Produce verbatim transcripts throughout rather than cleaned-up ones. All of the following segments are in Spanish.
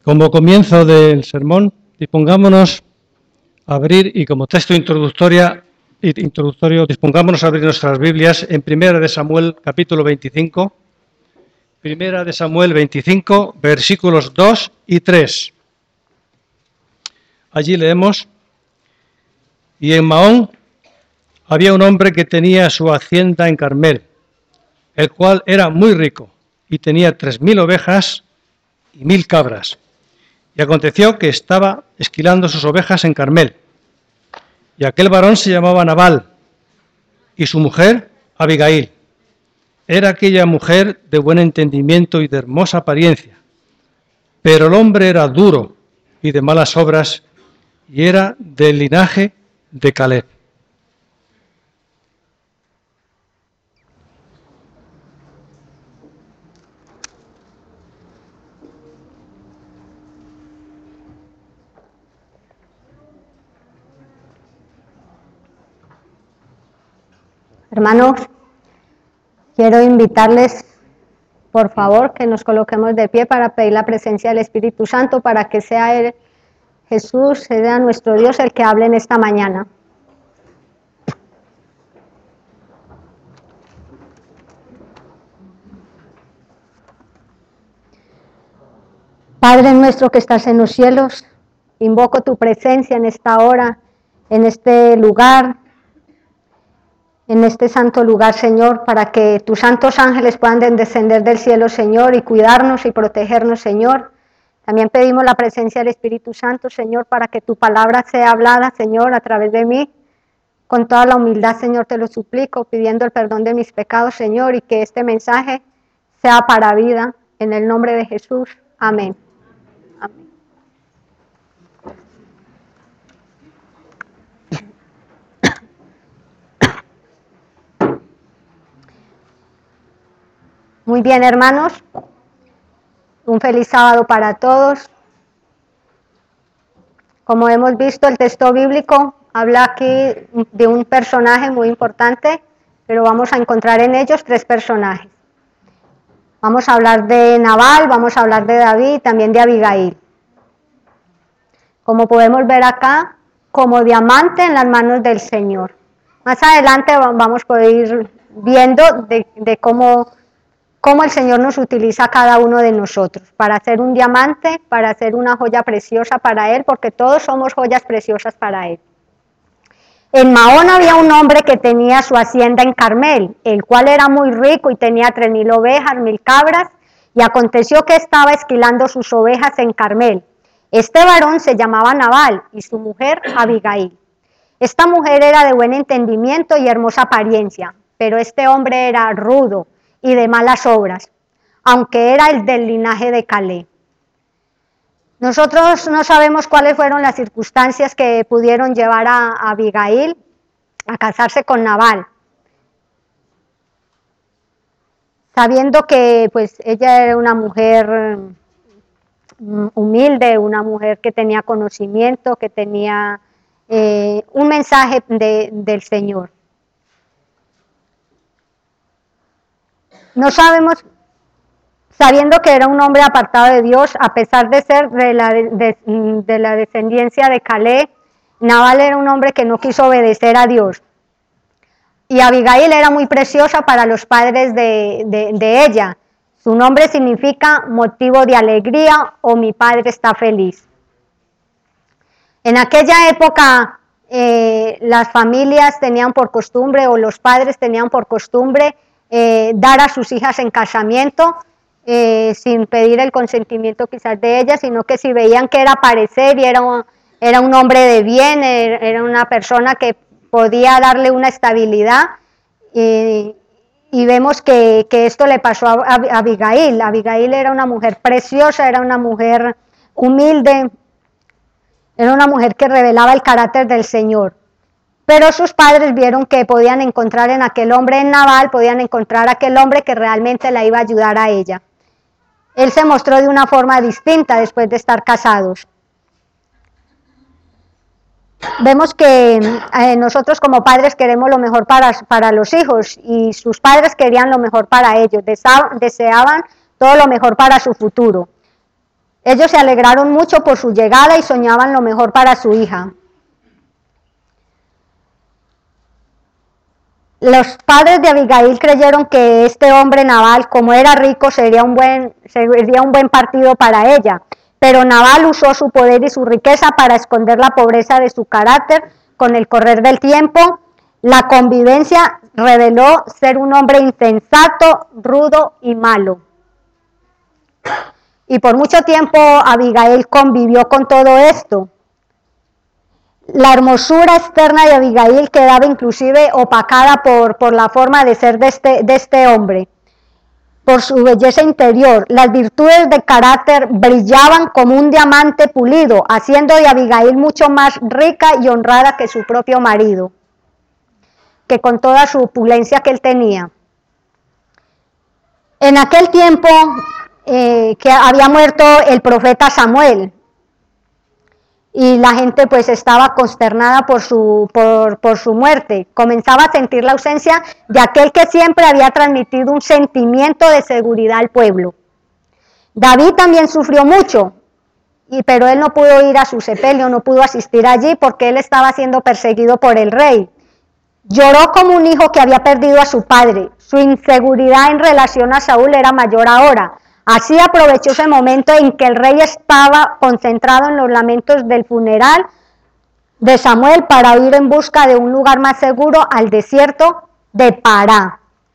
Como comienzo del sermón, dispongámonos a abrir, y como texto introductoria, introductorio, dispongámonos a abrir nuestras Biblias en Primera de Samuel, capítulo veinticinco. Primera de Samuel veinticinco, versículos dos y tres. Allí leemos: y en Mahón había un hombre que tenía su hacienda en Carmel, el cual era muy rico y tenía tres mil ovejas y mil cabras. Y aconteció que estaba esquilando sus ovejas en Carmel. Y aquel varón se llamaba Nabal, y su mujer Abigail. Era aquella mujer de buen entendimiento y de hermosa apariencia. Pero el hombre era duro y de malas obras, y era del linaje de Caleb. Hermanos, quiero invitarles, por favor, que nos coloquemos de pie para pedir la presencia del Espíritu Santo, para que sea Él, Jesús, sea nuestro Dios el que hable en esta mañana. Padre nuestro que estás en los cielos, invoco tu presencia en esta hora, en este lugar, en este santo lugar, Señor, para que tus santos ángeles puedan descender del cielo, Señor, y cuidarnos y protegernos, Señor. También pedimos la presencia del Espíritu Santo, Señor, para que tu palabra sea hablada, Señor, a través de mí. Con toda la humildad, Señor, te lo suplico, pidiendo el perdón de mis pecados, Señor, y que este mensaje sea para vida, en el nombre de Jesús. Amén. Amén. Muy bien, hermanos, un feliz sábado para todos. Como hemos visto, el texto bíblico habla aquí de un personaje muy importante, pero vamos a encontrar en ellos tres personajes. Vamos a hablar de Nabal, vamos a hablar de David y también de Abigail. Como podemos ver acá, como diamante en las manos del Señor. Más adelante vamos a ir viendo de, de cómo... cómo el Señor nos utiliza a cada uno de nosotros, para hacer un diamante, para hacer una joya preciosa para Él, porque todos somos joyas preciosas para Él. En Mahón había un hombre que tenía su hacienda en Carmel, el cual era muy rico y tenía tres mil ovejas, mil cabras, y aconteció que estaba esquilando sus ovejas en Carmel. Este varón se llamaba Nabal y su mujer Abigail. Esta mujer era de buen entendimiento y hermosa apariencia, pero este hombre era rudo y de malas obras, aunque era el del linaje de Caleb. Nosotros no sabemos cuáles fueron las circunstancias que pudieron llevar a, a Abigail a casarse con Nabal, sabiendo que pues ella era una mujer humilde, una mujer que tenía conocimiento, que tenía eh, un mensaje de, del Señor. No sabemos, sabiendo que era un hombre apartado de Dios, a pesar de ser de la, de, de la descendencia de Caleb, Nabal era un hombre que no quiso obedecer a Dios. Y Abigail era muy preciosa para los padres de, de, de ella. Su nombre significa motivo de alegría o mi padre está feliz. En aquella época eh, las familias tenían por costumbre, o los padres tenían por costumbre, Eh, dar a sus hijas en casamiento eh, sin pedir el consentimiento quizás de ellas, sino que si veían que era parecer y era un, era un hombre de bien, era una persona que podía darle una estabilidad, y, y vemos que, que esto le pasó a, a Abigail. Abigail era una mujer preciosa, era una mujer humilde, era una mujer que revelaba el carácter del Señor. Pero sus padres vieron que podían encontrar en aquel hombre, en Nabal, podían encontrar aquel hombre que realmente la iba a ayudar a ella. Él se mostró de una forma distinta después de estar casados. Vemos que eh, nosotros como padres queremos lo mejor para, para los hijos, y sus padres querían lo mejor para ellos, deseaban todo lo mejor para su futuro. Ellos se alegraron mucho por su llegada y soñaban lo mejor para su hija. Los padres de Abigail creyeron que este hombre Nabal, como era rico, sería un buen, sería un buen partido para ella. Pero Nabal usó su poder y su riqueza para esconder la pobreza de su carácter. Con el correr del tiempo, la convivencia reveló ser un hombre insensato, rudo y malo. Y por mucho tiempo Abigail convivió con todo esto. La hermosura externa de Abigail quedaba inclusive opacada por, por la forma de ser de este, de este hombre, por su belleza interior. Las virtudes de carácter brillaban como un diamante pulido, haciendo de Abigail mucho más rica y honrada que su propio marido, que con toda su opulencia que él tenía. En aquel tiempo eh, que había muerto el profeta Samuel, y la gente pues estaba consternada por su, por, por su muerte. Comenzaba a sentir la ausencia de aquel que siempre había transmitido un sentimiento de seguridad al pueblo. David también sufrió mucho, y, pero él no pudo ir a su sepelio, no pudo asistir allí porque él estaba siendo perseguido por el rey. Lloró como un hijo que había perdido a su padre. Su inseguridad en relación a Saúl era mayor ahora. Así aprovechó ese momento en que el rey estaba concentrado en los lamentos del funeral de Samuel para ir en busca de un lugar más seguro al desierto de Pará.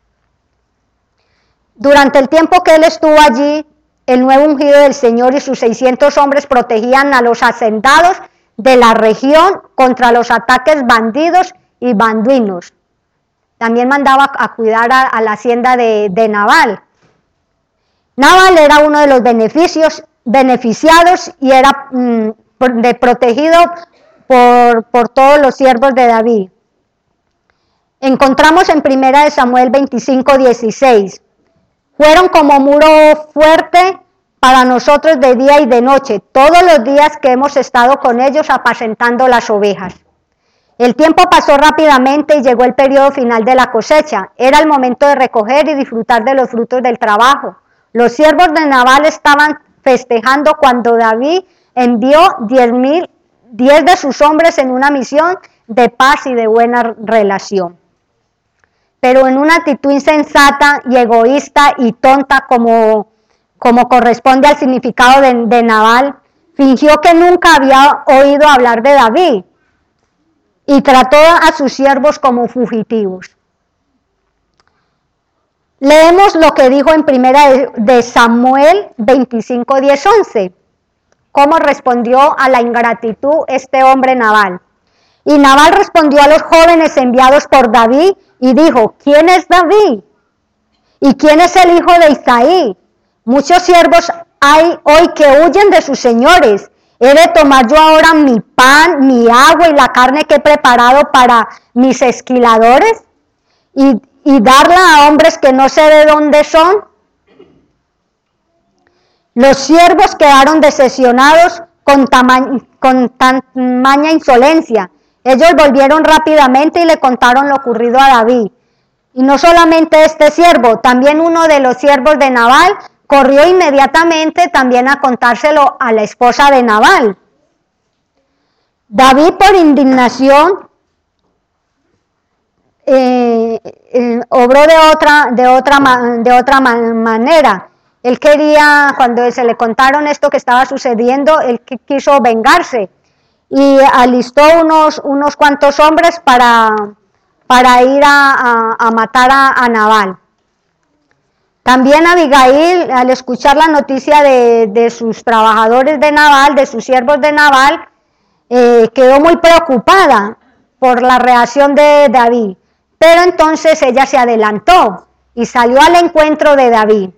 Durante el tiempo que él estuvo allí, el nuevo ungido del Señor y sus seiscientos hombres protegían a los hacendados de la región contra los ataques bandidos y banduinos. También mandaba a cuidar a, a la hacienda de, de Nabal. Nabal era uno de los beneficios, beneficiados y era mm, de, protegido por, por todos los siervos de David. Encontramos en primera de Samuel veinticinco, dieciséis. Fueron como muro fuerte para nosotros de día y de noche, todos los días que hemos estado con ellos apacentando las ovejas. El tiempo pasó rápidamente y llegó el periodo final de la cosecha. Era el momento de recoger y disfrutar de los frutos del trabajo. Los siervos de Nabal estaban festejando cuando David envió diez mil, diez de sus hombres en una misión de paz y de buena relación. Pero en una actitud insensata y egoísta y tonta como, como corresponde al significado de, de Nabal, fingió que nunca había oído hablar de David y trató a sus siervos como fugitivos. Leemos lo que dijo en primera de Samuel veinticinco, diez, once. Cómo respondió a la ingratitud este hombre Nabal. Y Nabal respondió a los jóvenes enviados por David y dijo: ¿quién es David? ¿Y quién es el hijo de Isaí? Muchos siervos hay hoy que huyen de sus señores. ¿He de tomar yo ahora mi pan, mi agua y la carne que he preparado para mis esquiladores? ¿Y, y darla a hombres que no sé de dónde son? Los siervos quedaron decepcionados con, con tamaña insolencia. Ellos volvieron rápidamente y le contaron lo ocurrido a David. Y no solamente este siervo, también uno de los siervos de Nabal corrió inmediatamente también a contárselo a la esposa de Nabal. David, por indignación, eh, eh, obró de otra, de otra, de otra manera. Él quería, cuando se le contaron esto que estaba sucediendo, él quiso vengarse y alistó unos, unos cuantos hombres para, para ir a, a, a matar a, a Nabal. También Abigail, al escuchar la noticia de, de sus trabajadores de Nabal, de sus siervos de Nabal, eh, quedó muy preocupada por la reacción de David. Pero entonces ella se adelantó y salió al encuentro de David.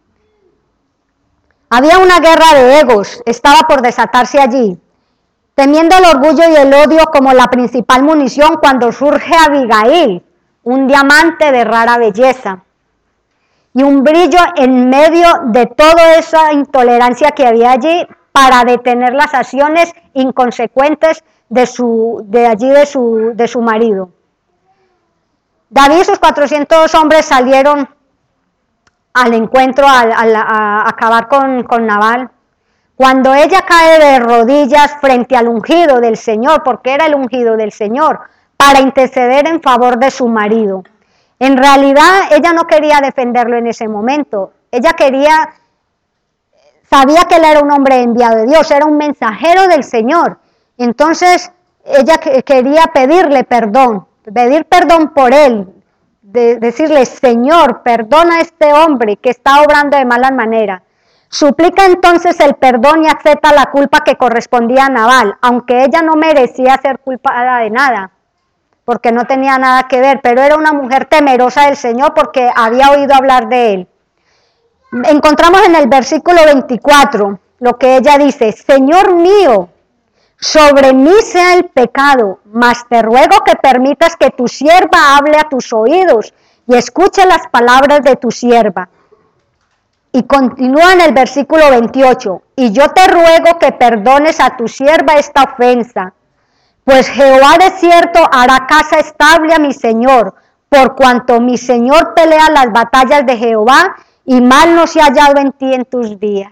Había una guerra de egos, estaba por desatarse allí. Temiendo el orgullo y el odio como la principal munición cuando surge Abigail, un diamante de rara belleza. Y un brillo en medio de toda esa intolerancia que había allí para detener las acciones inconsecuentes de, su, de allí de su, de su marido. David y sus cuatrocientos hombres salieron al encuentro, a, a, a acabar con, con Nabal. Cuando ella cae de rodillas frente al ungido del Señor, porque era el ungido del Señor, para interceder en favor de su marido. En realidad, ella no quería defenderlo en ese momento. Ella quería, sabía que él era un hombre enviado de Dios, era un mensajero del Señor. Entonces, ella quería pedirle perdón, pedir perdón por él, de decirle, Señor, perdona a este hombre que está obrando de mala manera. Suplica entonces el perdón y acepta la culpa que correspondía a Nabal, aunque ella no merecía ser culpada de nada, porque no tenía nada que ver, pero era una mujer temerosa del Señor porque había oído hablar de él. Encontramos en el versículo veinticuatro lo que ella dice, Señor mío, sobre mí sea el pecado, mas te ruego que permitas que tu sierva hable a tus oídos y escuche las palabras de tu sierva. Y continúa en el versículo veintiocho, y yo te ruego que perdones a tu sierva esta ofensa, pues Jehová de cierto hará casa estable a mi Señor, por cuanto mi Señor pelea las batallas de Jehová, y mal no se ha hallado en ti en tus días.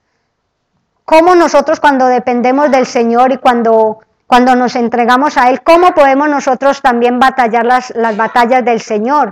¿Cómo nosotros cuando dependemos del Señor y cuando, cuando nos entregamos a Él, cómo podemos nosotros también batallar las, las batallas del Señor?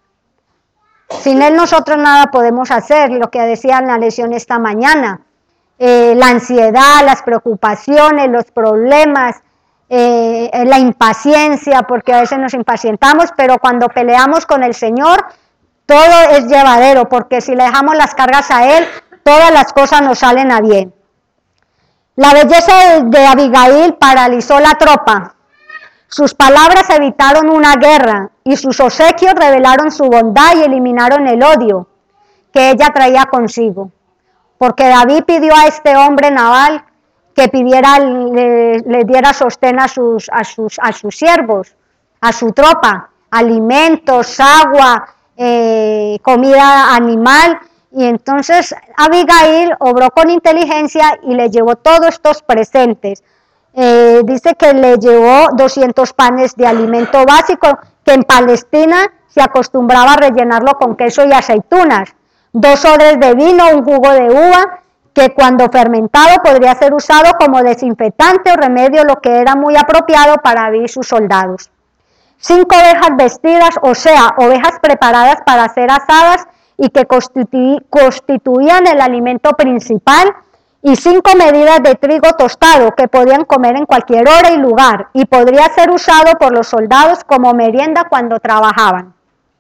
Sin Él nosotros nada podemos hacer, lo que decía en la lección esta mañana. Eh, la ansiedad, las preocupaciones, los problemas, eh, la impaciencia, porque a veces nos impacientamos, pero cuando peleamos con el Señor, todo es llevadero, porque si le dejamos las cargas a Él, todas las cosas nos salen a bien. La belleza de, de Abigail paralizó la tropa. Sus palabras evitaron una guerra y sus obsequios revelaron su bondad y eliminaron el odio que ella traía consigo. Porque David pidió a este hombre Nabal que pidiera, le, le diera sostén a sus, a, sus, a sus siervos, a su tropa, alimentos, agua, eh, comida animal. Y entonces Abigail obró con inteligencia y le llevó todos estos presentes. Eh, dice que le llevó doscientos panes de alimento básico, que en Palestina se acostumbraba a rellenarlo con queso y aceitunas, dos odres de vino, un jugo de uva, que cuando fermentado podría ser usado como desinfectante o remedio, lo que era muy apropiado para David y sus soldados. Cinco ovejas vestidas, o sea, ovejas preparadas para ser asadas y que constitu- constituían el alimento principal, y cinco medidas de trigo tostado que podían comer en cualquier hora y lugar, y podría ser usado por los soldados como merienda cuando trabajaban.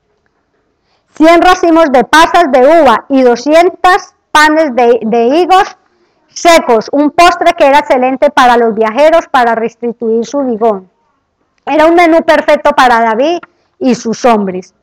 cien racimos de pasas de uva y doscientos panes de, de higos secos, un postre que era excelente para los viajeros para restituir su vigor. Era un menú perfecto para David y sus hombres.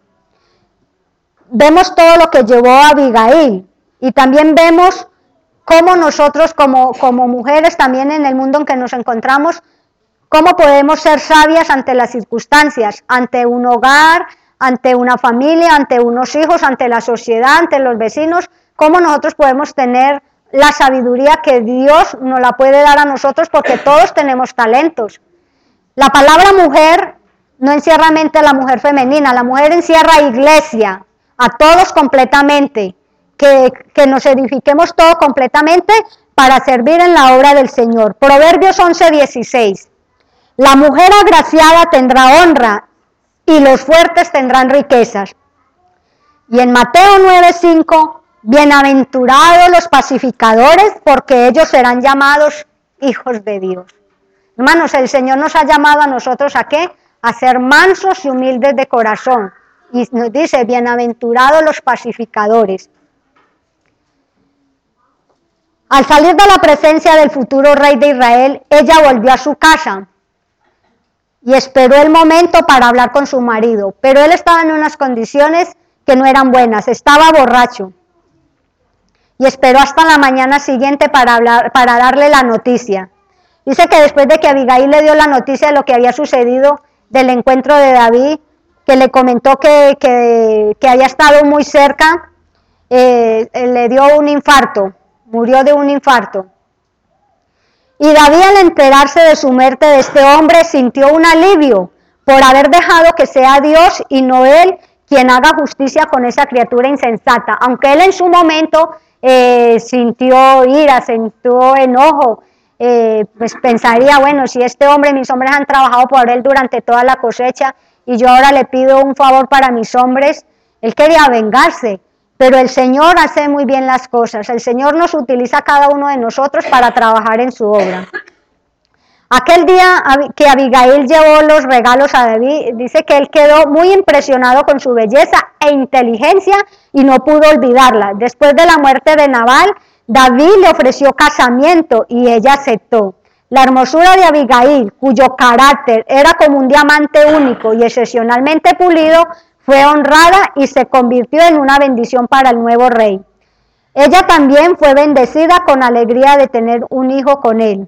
Vemos todo lo que llevó a Abigail, y también vemos cómo nosotros como, como mujeres también en el mundo en que nos encontramos, cómo podemos ser sabias ante las circunstancias, ante un hogar, ante una familia, ante unos hijos, ante la sociedad, ante los vecinos, cómo nosotros podemos tener la sabiduría que Dios nos la puede dar a nosotros, porque todos tenemos talentos. La palabra mujer no encierra mente a la mujer femenina, la mujer encierra iglesia, a todos completamente. Que, que nos edifiquemos todo completamente para servir en la obra del Señor. Proverbios once dieciséis. La mujer agraciada tendrá honra y los fuertes tendrán riquezas. Y en Mateo nueve cinco, bienaventurados los pacificadores, porque ellos serán llamados hijos de Dios. Hermanos, el Señor nos ha llamado a nosotros ¿a qué? A ser mansos y humildes de corazón. Y nos dice, bienaventurados los pacificadores. Al salir de la presencia del futuro rey de Israel, ella volvió a su casa y esperó el momento para hablar con su marido, pero él estaba en unas condiciones que no eran buenas, estaba borracho, y esperó hasta la mañana siguiente para, hablar, para darle la noticia. Dice que después de que Abigail le dio la noticia de lo que había sucedido del encuentro de David, que le comentó que, que, que había estado muy cerca, eh, le dio un infarto. Murió de un infarto. Y David, al enterarse de su muerte de este hombre, sintió un alivio por haber dejado que sea Dios y no él quien haga justicia con esa criatura insensata. Aunque él en su momento eh, sintió ira, sintió enojo, eh, pues pensaría, bueno, si este hombre, mis hombres han trabajado por él durante toda la cosecha y yo ahora le pido un favor para mis hombres, él quería vengarse. Pero el Señor hace muy bien las cosas. El Señor nos utiliza a cada uno de nosotros para trabajar en su obra. Aquel día que Abigail llevó los regalos a David, dice que él quedó muy impresionado con su belleza e inteligencia y no pudo olvidarla. Después de la muerte de Nabal, David le ofreció casamiento y ella aceptó. La hermosura de Abigail, cuyo carácter era como un diamante único y excepcionalmente pulido, fue honrada y se convirtió en una bendición para el nuevo rey. Ella también fue bendecida con alegría de tener un hijo con él.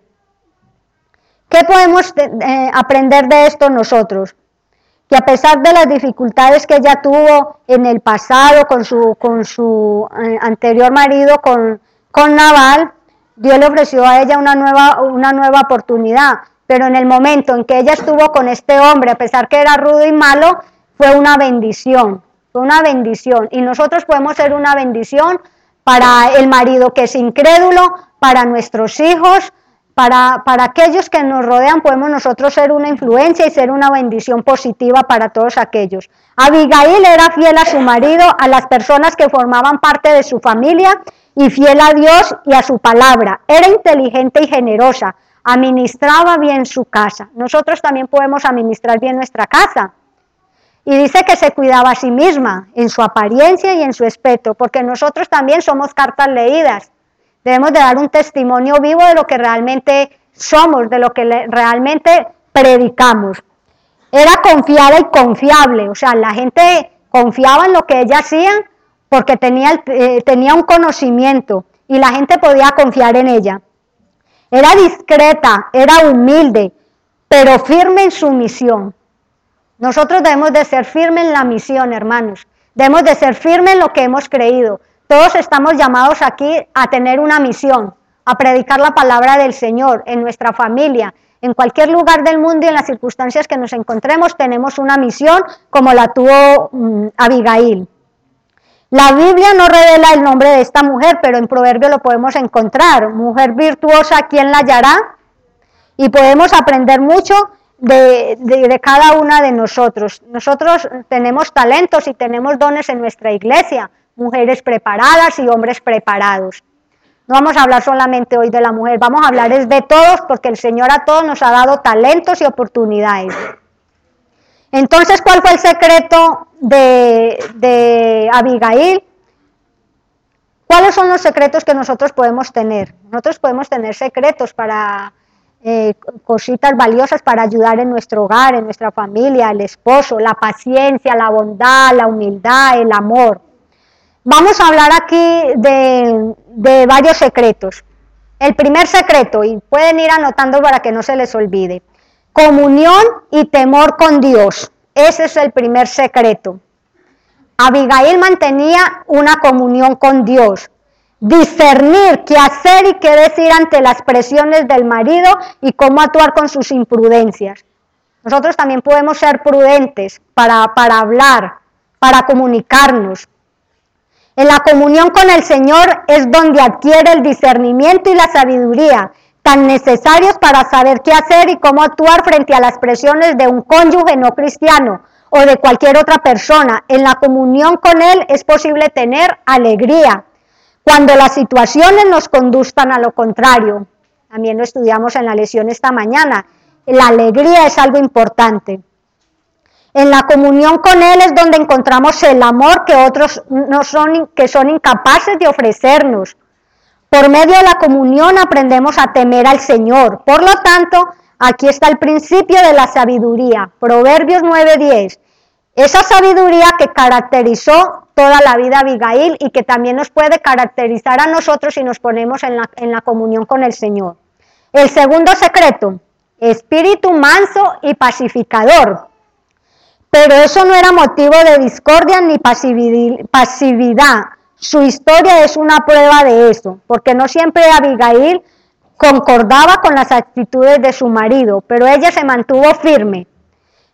¿Qué podemos eh, aprender de esto nosotros? Que a pesar de las dificultades que ella tuvo en el pasado con su, con su eh, anterior marido, con, con Nabal, Dios le ofreció a ella una nueva, una nueva oportunidad. Pero en el momento en que ella estuvo con este hombre, a pesar que era rudo y malo, fue una bendición, fue una bendición. Y nosotros podemos ser una bendición para el marido que es incrédulo, para nuestros hijos, para, para aquellos que nos rodean, podemos nosotros ser una influencia y ser una bendición positiva para todos aquellos. Abigail era fiel a su marido, a las personas que formaban parte de su familia y fiel a Dios y a su palabra. Era inteligente y generosa, administraba bien su casa. Nosotros también podemos administrar bien nuestra casa. Y dice que se cuidaba a sí misma, en su apariencia y en su aspecto, porque nosotros también somos cartas leídas. Debemos de dar un testimonio vivo de lo que realmente somos, de lo que realmente predicamos. Era confiada y confiable, o sea, la gente confiaba en lo que ella hacía porque tenía, eh, tenía un conocimiento y la gente podía confiar en ella. Era discreta, era humilde, pero firme en su misión. Nosotros debemos de ser firmes en la misión, hermanos. Debemos de ser firmes en lo que hemos creído. Todos estamos llamados aquí a tener una misión, a predicar la palabra del Señor en nuestra familia. En cualquier lugar del mundo y en las circunstancias que nos encontremos, tenemos una misión como la tuvo um, Abigail. La Biblia no revela el nombre de esta mujer, pero en Proverbio lo podemos encontrar. Mujer virtuosa, ¿quién la hallará? Y podemos aprender mucho De, de, de cada una de nosotros. Nosotros tenemos talentos y tenemos dones en nuestra iglesia, mujeres preparadas y hombres preparados. No vamos a hablar solamente hoy de la mujer, vamos a hablar es de todos, porque el Señor a todos nos ha dado talentos y oportunidades. Entonces, ¿cuál fue el secreto de, de Abigail? ¿Cuáles son los secretos que nosotros podemos tener? Nosotros podemos tener secretos para Eh, cositas valiosas para ayudar en nuestro hogar, en nuestra familia, el esposo, la paciencia, la bondad, la humildad, el amor. Vamos a hablar aquí de, de varios secretos. El primer secreto, y pueden ir anotando para que no se les olvide, comunión y temor con Dios. Ese es el primer secreto. Abigail mantenía una comunión con Dios. Discernir qué hacer y qué decir ante las presiones del marido y cómo actuar con sus imprudencias. Nosotros también podemos ser prudentes para, para hablar, para comunicarnos. En la comunión con el Señor es donde adquiere el discernimiento y la sabiduría, tan necesarios para saber qué hacer y cómo actuar frente a las presiones de un cónyuge no cristiano o de cualquier otra persona. En la comunión con Él es posible tener alegría cuando las situaciones nos conduzcan a lo contrario. También lo estudiamos en la lección esta mañana. La alegría es algo importante. En la comunión con Él es donde encontramos el amor que otros no son, que son incapaces de ofrecernos. Por medio de la comunión aprendemos a temer al Señor. Por lo tanto, aquí está el principio de la sabiduría. Proverbios nueve diez. Esa sabiduría que caracterizó toda la vida de Abigail y que también nos puede caracterizar a nosotros si nos ponemos en la, en la comunión con el Señor. El segundo secreto, espíritu manso y pacificador. Pero eso no era motivo de discordia ni pasividad. Su historia es una prueba de eso, porque no siempre Abigail concordaba con las actitudes de su marido, pero ella se mantuvo firme.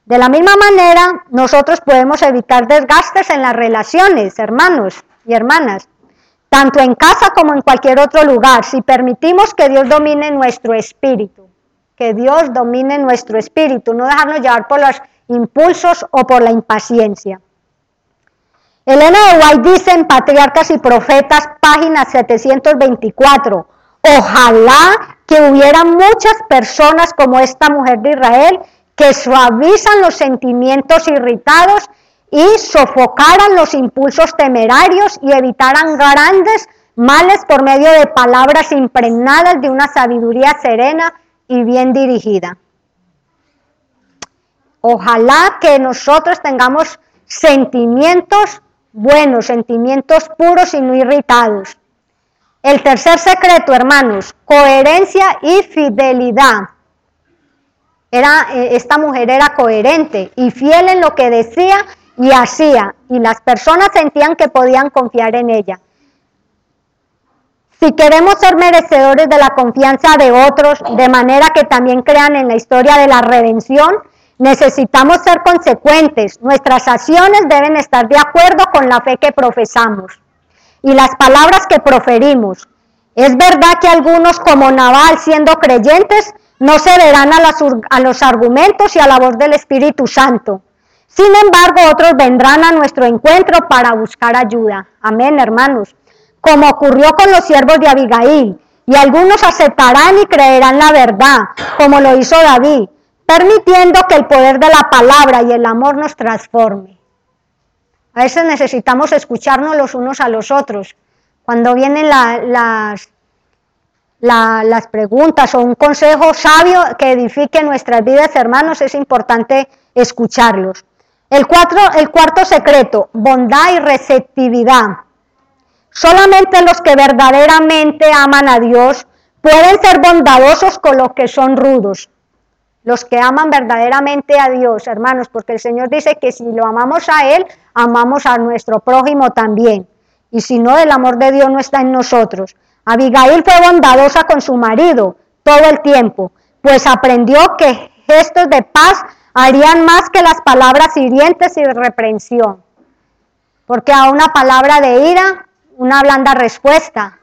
De la misma manera, nosotros podemos evitar desgastes en las relaciones, hermanos y hermanas, tanto en casa como en cualquier otro lugar, si permitimos que Dios domine nuestro espíritu, que Dios domine nuestro espíritu, no dejarnos llevar por los impulsos o por la impaciencia. Elena de White dice en Patriarcas y Profetas, página setecientos veinticuatro, ojalá que hubiera muchas personas como esta mujer de Israel que suavizan los sentimientos irritados y sofocaran los impulsos temerarios y evitaran grandes males por medio de palabras impregnadas de una sabiduría serena y bien dirigida. Ojalá que nosotros tengamos sentimientos buenos, sentimientos puros y no irritados. El tercer secreto, hermanos, coherencia y fidelidad. Era, esta mujer era coherente y fiel en lo que decía y hacía, y las personas sentían que podían confiar en ella. Si queremos ser merecedores de la confianza de otros, de manera que también crean en la historia de la redención, necesitamos ser consecuentes. Nuestras acciones deben estar de acuerdo con la fe que profesamos y las palabras que proferimos. Es verdad que algunos, como Nabal, siendo creyentes, no cederán a, las, a los argumentos y a la voz del Espíritu Santo. Sin embargo, otros vendrán a nuestro encuentro para buscar ayuda. Amén, hermanos. Como ocurrió con los siervos de Abigail, y algunos aceptarán y creerán la verdad, como lo hizo David, permitiendo que el poder de la palabra y el amor nos transforme. A veces necesitamos escucharnos los unos a los otros. Cuando vienen la, las, la, las preguntas o un consejo sabio que edifique nuestras vidas, hermanos, es importante escucharlos. El, cuatro, el cuarto secreto, bondad y receptividad. Solamente los que verdaderamente aman a Dios pueden ser bondadosos con los que son rudos. Los que aman verdaderamente a Dios, hermanos, porque el Señor dice que si lo amamos a Él, amamos a nuestro prójimo también. Y si no, el amor de Dios no está en nosotros. Abigail fue bondadosa con su marido todo el tiempo, pues aprendió que gestos de paz harían más que las palabras hirientes y de reprensión. Porque a una palabra de ira, una blanda respuesta.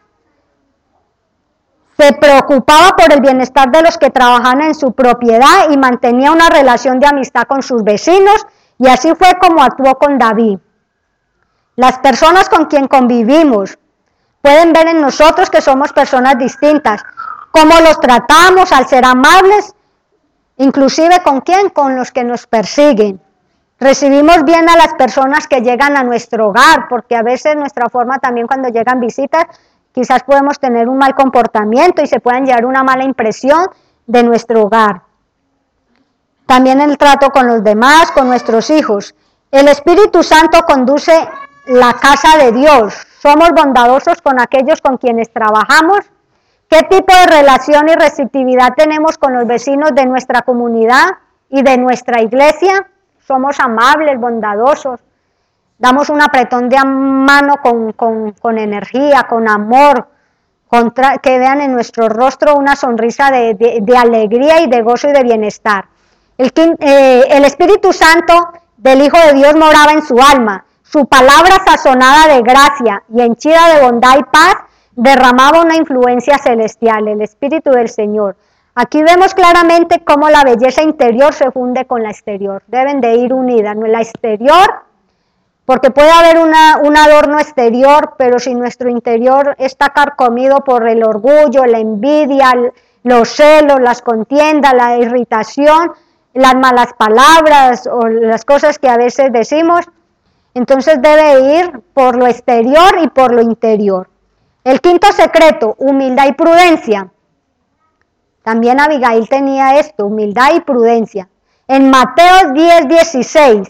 Se preocupaba por el bienestar de los que trabajaban en su propiedad y mantenía una relación de amistad con sus vecinos, y así fue como actuó con David. Las personas con quien convivimos pueden ver en nosotros que somos personas distintas, cómo los tratamos al ser amables, inclusive con quién, con los que nos persiguen. Recibimos bien a las personas que llegan a nuestro hogar, porque a veces nuestra forma también cuando llegan visitas, quizás podemos tener un mal comportamiento y se puedan llevar una mala impresión de nuestro hogar. También el trato con los demás, con nuestros hijos. El Espíritu Santo conduce la casa de Dios. Somos bondadosos con aquellos con quienes trabajamos. ¿Qué tipo de relación y receptividad tenemos con los vecinos de nuestra comunidad y de nuestra iglesia? Somos amables, bondadosos. Damos un apretón de mano con, con, con energía, con amor, contra, que vean en nuestro rostro una sonrisa de, de, de alegría y de gozo y de bienestar. El, eh, el Espíritu Santo del Hijo de Dios moraba en su alma. Su palabra sazonada de gracia y henchida de bondad y paz derramaba una influencia celestial, el Espíritu del Señor. Aquí vemos claramente cómo la belleza interior se funde con la exterior. Deben de ir unidas, ¿no? La exterior, porque puede haber una, un adorno exterior, pero si nuestro interior está carcomido por el orgullo, la envidia, los celos, las contiendas, la irritación, las malas palabras o las cosas que a veces decimos, entonces debe ir por lo exterior y por lo interior. El quinto secreto, humildad y prudencia. También Abigail tenía esto, humildad y prudencia. En Mateo diez, dieciséis,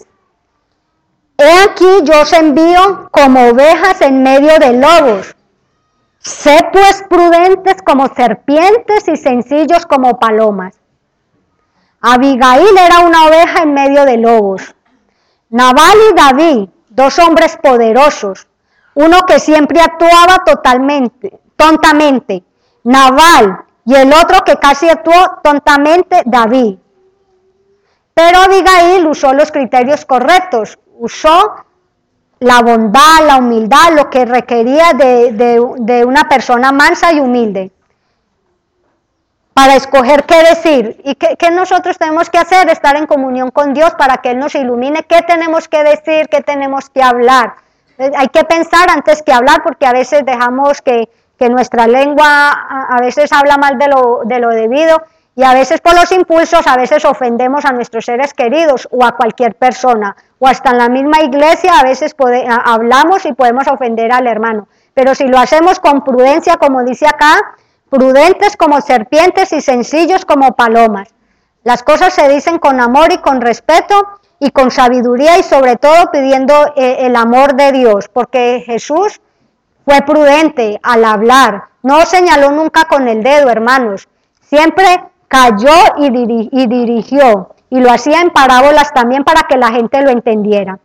he aquí yo os envío como ovejas en medio de lobos. Sé pues prudentes como serpientes y sencillos como palomas. Abigail era una oveja en medio de lobos. Nabal y David, dos hombres poderosos, uno que siempre actuaba totalmente, tontamente, Nabal, y el otro que casi actuó tontamente, David. Pero Abigail usó los criterios correctos, usó la bondad, la humildad, lo que requería de, de, de una persona mansa y humilde, para escoger qué decir. ¿Y qué, qué nosotros tenemos que hacer? Estar en comunión con Dios para que Él nos ilumine qué tenemos que decir, qué tenemos que hablar. Hay que pensar antes que hablar, porque a veces dejamos que, que nuestra lengua a, a veces habla mal de lo, de lo debido, y a veces por los impulsos, a veces ofendemos a nuestros seres queridos o a cualquier persona, o hasta en la misma iglesia a veces pode, a, hablamos y podemos ofender al hermano. Pero si lo hacemos con prudencia, como dice acá, prudentes como serpientes y sencillos como palomas. Las cosas se dicen con amor y con respeto y con sabiduría, y sobre todo pidiendo eh, el amor de Dios, porque Jesús fue prudente al hablar, no señaló nunca con el dedo, hermanos, siempre calló y, diri y dirigió, y lo hacía en parábolas también para que la gente lo entendiera.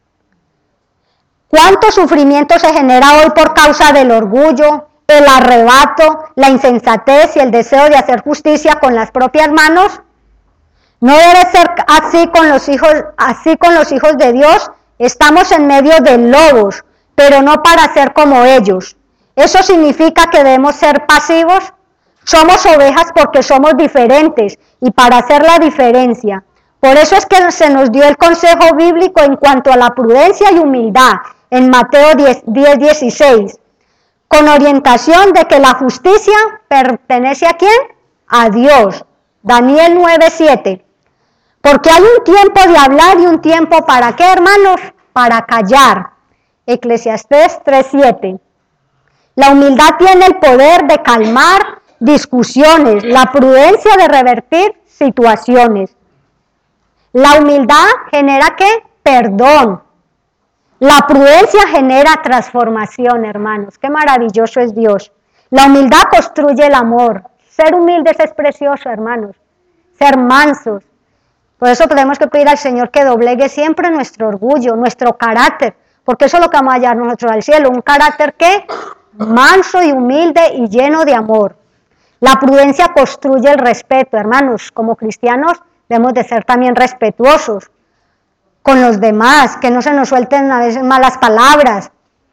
¿Cuánto sufrimiento se genera hoy por causa del orgullo, el arrebato, la insensatez y el deseo de hacer justicia con las propias manos? No debe ser así con los hijos, así con los hijos de Dios. Estamos en medio de lobos, pero no para ser como ellos. ¿Eso significa que debemos ser pasivos? Somos ovejas porque somos diferentes y para hacer la diferencia. Por eso es que se nos dio el consejo bíblico en cuanto a la prudencia y humildad en Mateo diez, dieciséis, con orientación de que la justicia pertenece ¿a quién? A Dios. Daniel nueve siete. Porque hay un tiempo de hablar y un tiempo ¿para qué, hermanos? Para callar. Eclesiastés tres siete. La humildad tiene el poder de calmar discusiones, la prudencia de revertir situaciones. La humildad genera ¿qué? Perdón. La prudencia genera transformación, hermanos. Qué maravilloso es Dios. La humildad construye el amor. Ser humildes es precioso, hermanos. Ser mansos. Por eso tenemos que pedir al Señor que doblegue siempre nuestro orgullo, nuestro carácter, porque eso es lo que vamos a hallar nosotros al cielo, un carácter que manso y humilde y lleno de amor. La prudencia construye el respeto, hermanos. Como cristianos debemos de ser también respetuosos con los demás, que no se nos suelten a veces malas palabras.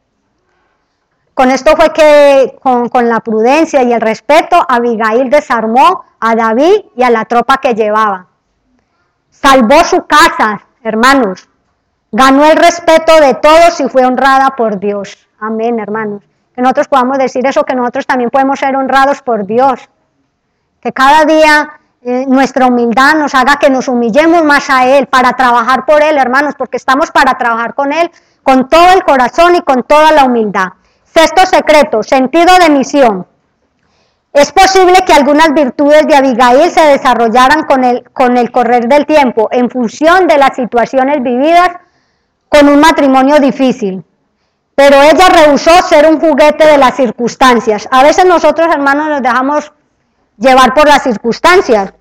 Con esto fue que, con, con la prudencia y el respeto, Abigail desarmó a David y a la tropa que llevaba. Salvó su casa, hermanos. Ganó el respeto de todos y fue honrada por Dios. Amén, hermanos. Que nosotros podamos decir eso, que nosotros también podemos ser honrados por Dios. Que cada día eh, nuestra humildad nos haga que nos humillemos más a Él, para trabajar por Él, hermanos, porque estamos para trabajar con Él, con todo el corazón y con toda la humildad. Sexto secreto, sentido de misión. Es posible que algunas virtudes de Abigail se desarrollaran con el, con el correr del tiempo, en función de las situaciones vividas con un matrimonio difícil. Pero ella rehusó ser un juguete de las circunstancias. A veces nosotros, hermanos, nos dejamos llevar por las circunstancias.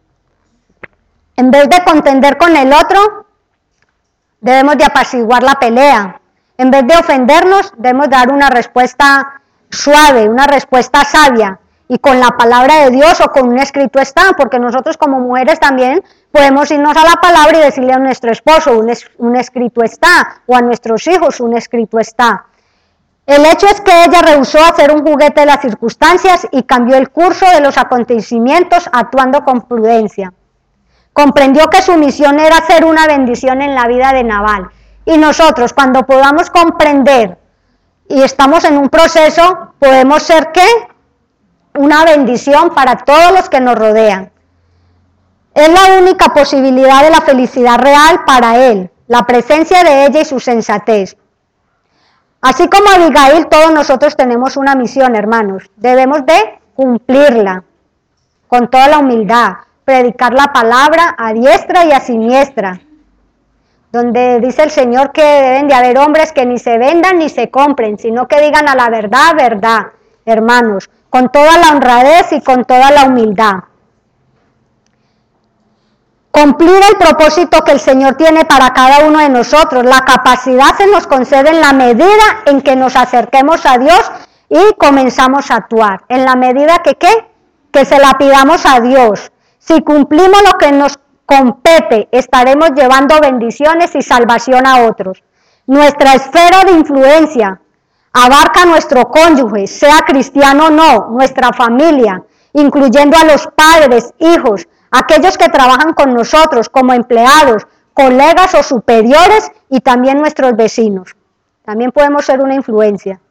En vez de contender con el otro, debemos de apaciguar la pelea. En vez de ofendernos, debemos dar una respuesta suave, una respuesta sabia, y con la palabra de Dios o con un escrito está, porque nosotros como mujeres también podemos irnos a la palabra y decirle a nuestro esposo, un, es, un escrito está, o a nuestros hijos, un escrito está. El hecho es que ella rehusó hacer un juguete de las circunstancias y cambió el curso de los acontecimientos actuando con prudencia. Comprendió que su misión era ser una bendición en la vida de Nabal. Y nosotros, cuando podamos comprender y estamos en un proceso, podemos ser ¿qué? Una bendición para todos los que nos rodean. Es la única posibilidad de la felicidad real para él, la presencia de ella y su sensatez. Así como Abigail, todos nosotros tenemos una misión, hermanos. Debemos de cumplirla con toda la humildad, predicar la palabra a diestra y a siniestra, donde dice el Señor que deben de haber hombres que ni se vendan ni se compren, sino que digan a la verdad, verdad, hermanos, con toda la honradez y con toda la humildad. Cumplir el propósito que el Señor tiene para cada uno de nosotros. La capacidad se nos concede en la medida en que nos acerquemos a Dios y comenzamos a actuar. En la medida que, ¿qué? Que se la pidamos a Dios. Si cumplimos lo que nos compete, estaremos llevando bendiciones y salvación a otros. Nuestra esfera de influencia abarca a nuestro cónyuge, sea cristiano o no, nuestra familia, incluyendo a los padres, hijos, aquellos que trabajan con nosotros como empleados, colegas o superiores y también nuestros vecinos. También podemos ser una influencia.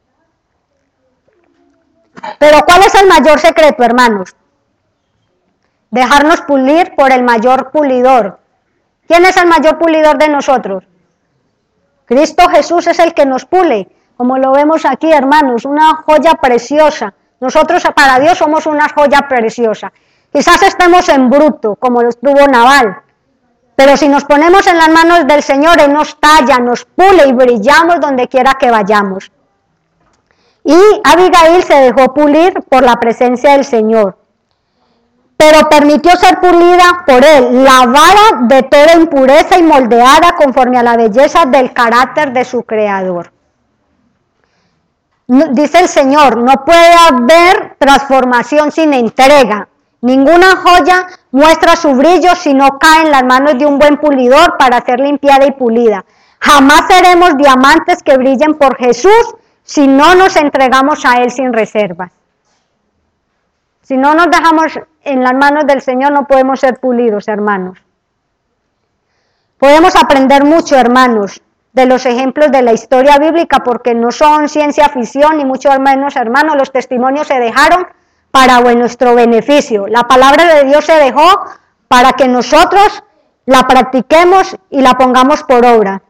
Pero ¿cuál es el mayor secreto, hermanos? Dejarnos pulir por el mayor pulidor. ¿Quién es el mayor pulidor de nosotros? Cristo Jesús es el que nos pule, como lo vemos aquí, hermanos, una joya preciosa. Nosotros para Dios somos una joya preciosa. Quizás estemos en bruto, como lo estuvo Nabal, pero si nos ponemos en las manos del Señor, Él nos talla, nos pule y brillamos donde quiera que vayamos. Y Abigail se dejó pulir por la presencia del Señor, pero permitió ser pulida por Él, lavada de toda impureza y moldeada conforme a la belleza del carácter de su Creador. Dice el Señor, no puede haber transformación sin entrega. Ninguna joya muestra su brillo si no cae en las manos de un buen pulidor para ser limpiada y pulida. Jamás seremos diamantes que brillen por Jesús si no nos entregamos a Él sin reservas. Si no nos dejamos en las manos del Señor, no podemos ser pulidos, hermanos. Podemos aprender mucho, hermanos, de los ejemplos de la historia bíblica, porque no son ciencia ficción, ni mucho menos, hermanos, los testimonios se dejaron para nuestro beneficio. La palabra de Dios se dejó para que nosotros la practiquemos y la pongamos por obra.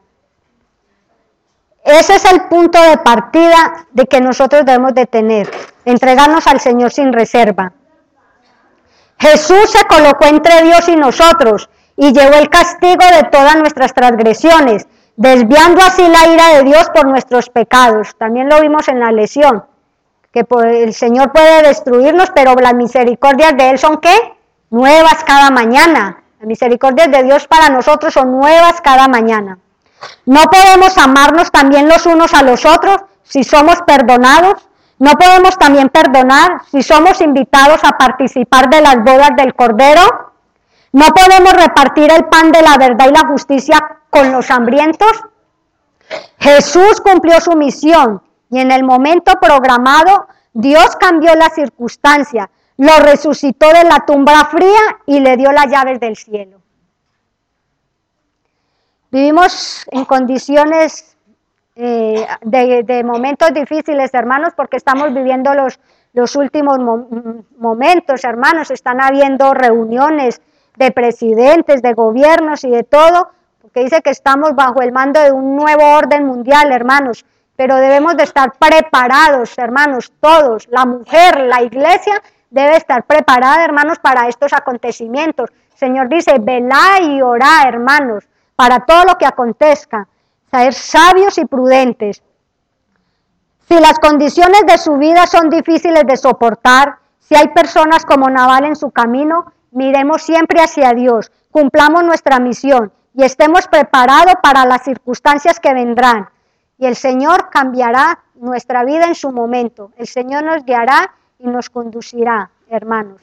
Ese es el punto de partida de que nosotros debemos de tener, entregarnos al Señor sin reserva. Jesús se colocó entre Dios y nosotros y llevó el castigo de todas nuestras transgresiones, desviando así la ira de Dios por nuestros pecados. También lo vimos en la lección, que el Señor puede destruirnos, pero las misericordias de Él son ¿qué? Nuevas cada mañana. Las misericordias de Dios para nosotros son nuevas cada mañana. No podemos amarnos también los unos a los otros si somos perdonados. No podemos también perdonar si somos invitados a participar de las bodas del Cordero. No podemos repartir el pan de la verdad y la justicia con los hambrientos. Jesús cumplió su misión y en el momento programado Dios cambió la circunstancia, lo resucitó de la tumba fría y le dio las llaves del cielo. Vivimos en condiciones eh, de, de momentos difíciles, hermanos, porque estamos viviendo los, los últimos mo momentos, hermanos. Están habiendo reuniones de presidentes, de gobiernos y de todo, porque dice que estamos bajo el mando de un nuevo orden mundial, hermanos, pero debemos de estar preparados, hermanos, todos, la mujer, la iglesia, debe estar preparada, hermanos, para estos acontecimientos. El Señor dice, velá y orá, hermanos, para todo lo que acontezca, ser sabios y prudentes. Si las condiciones de su vida son difíciles de soportar, si hay personas como Nabal en su camino, miremos siempre hacia Dios, cumplamos nuestra misión y estemos preparados para las circunstancias que vendrán. Y el Señor cambiará nuestra vida en su momento. El Señor nos guiará y nos conducirá, hermanos.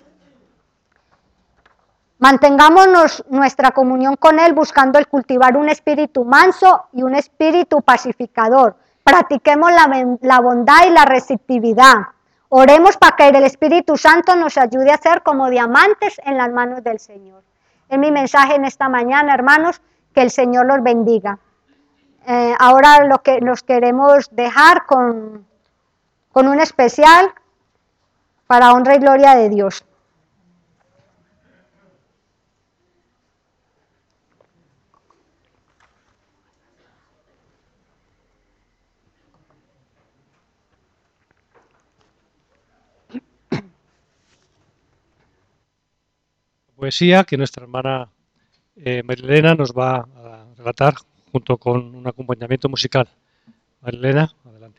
Mantengámonos nuestra comunión con Él buscando el cultivar un espíritu manso y un espíritu pacificador. Practiquemos la, la bondad y la receptividad. Oremos para que el Espíritu Santo nos ayude a ser como diamantes en las manos del Señor. Es mi mensaje en esta mañana, hermanos, que el Señor los bendiga. Eh, ahora lo que nos queremos dejar con, con un especial para honra y gloria de Dios. Poesía que nuestra hermana eh, Marilena nos va a relatar junto con un acompañamiento musical. Marilena, adelante.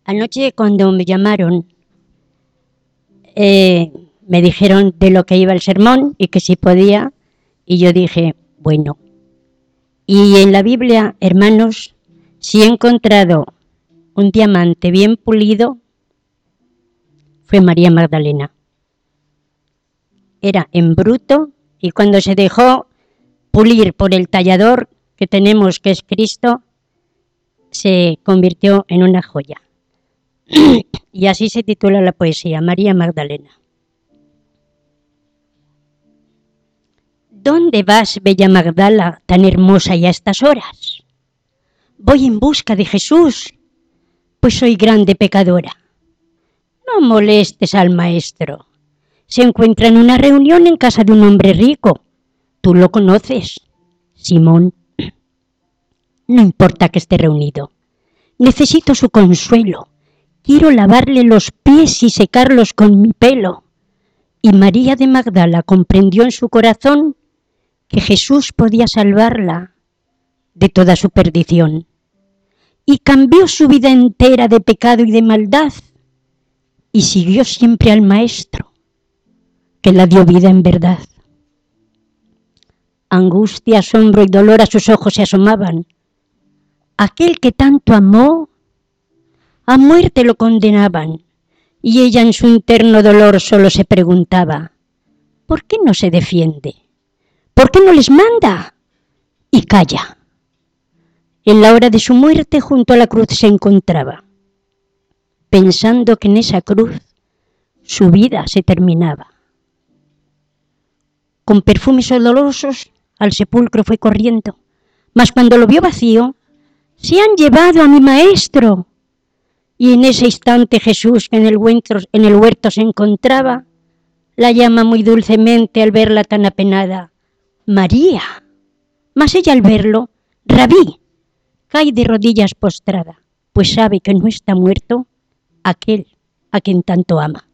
Anoche cuando me llamaron, eh, me dijeron de lo que iba el sermón y que si podía, y yo dije, bueno. Y en la Biblia, hermanos, si he encontrado un diamante bien pulido, fue María Magdalena. Era en bruto y cuando se dejó pulir por el tallador que tenemos, que es Cristo, se convirtió en una joya. Y así se titula la poesía, María Magdalena. ¿Dónde vas, bella Magdala, tan hermosa y a estas horas? Voy en busca de Jesús, pues soy grande pecadora. No molestes al maestro. Se encuentra en una reunión en casa de un hombre rico. Tú lo conoces, Simón. No importa que esté reunido. Necesito su consuelo. Quiero lavarle los pies y secarlos con mi pelo. Y María de Magdala comprendió en su corazón que Jesús podía salvarla de toda su perdición. Y cambió su vida entera de pecado y de maldad y siguió siempre al Maestro, que la dio vida en verdad. Angustia, asombro y dolor a sus ojos se asomaban. Aquel que tanto amó, a muerte lo condenaban, y ella en su interno dolor solo se preguntaba, ¿por qué no se defiende? ¿Por qué no les manda? Y calla. En la hora de su muerte junto a la cruz se encontraba, pensando que en esa cruz su vida se terminaba. Con perfumes olorosos al sepulcro fue corriendo, mas cuando lo vio vacío, se han llevado a mi maestro. Y en ese instante Jesús, que en el huerto, en el huerto se encontraba, la llama muy dulcemente al verla tan apenada, María. Mas ella al verlo, Rabí, cae de rodillas postrada, pues sabe que no está muerto aquel a quien tanto ama.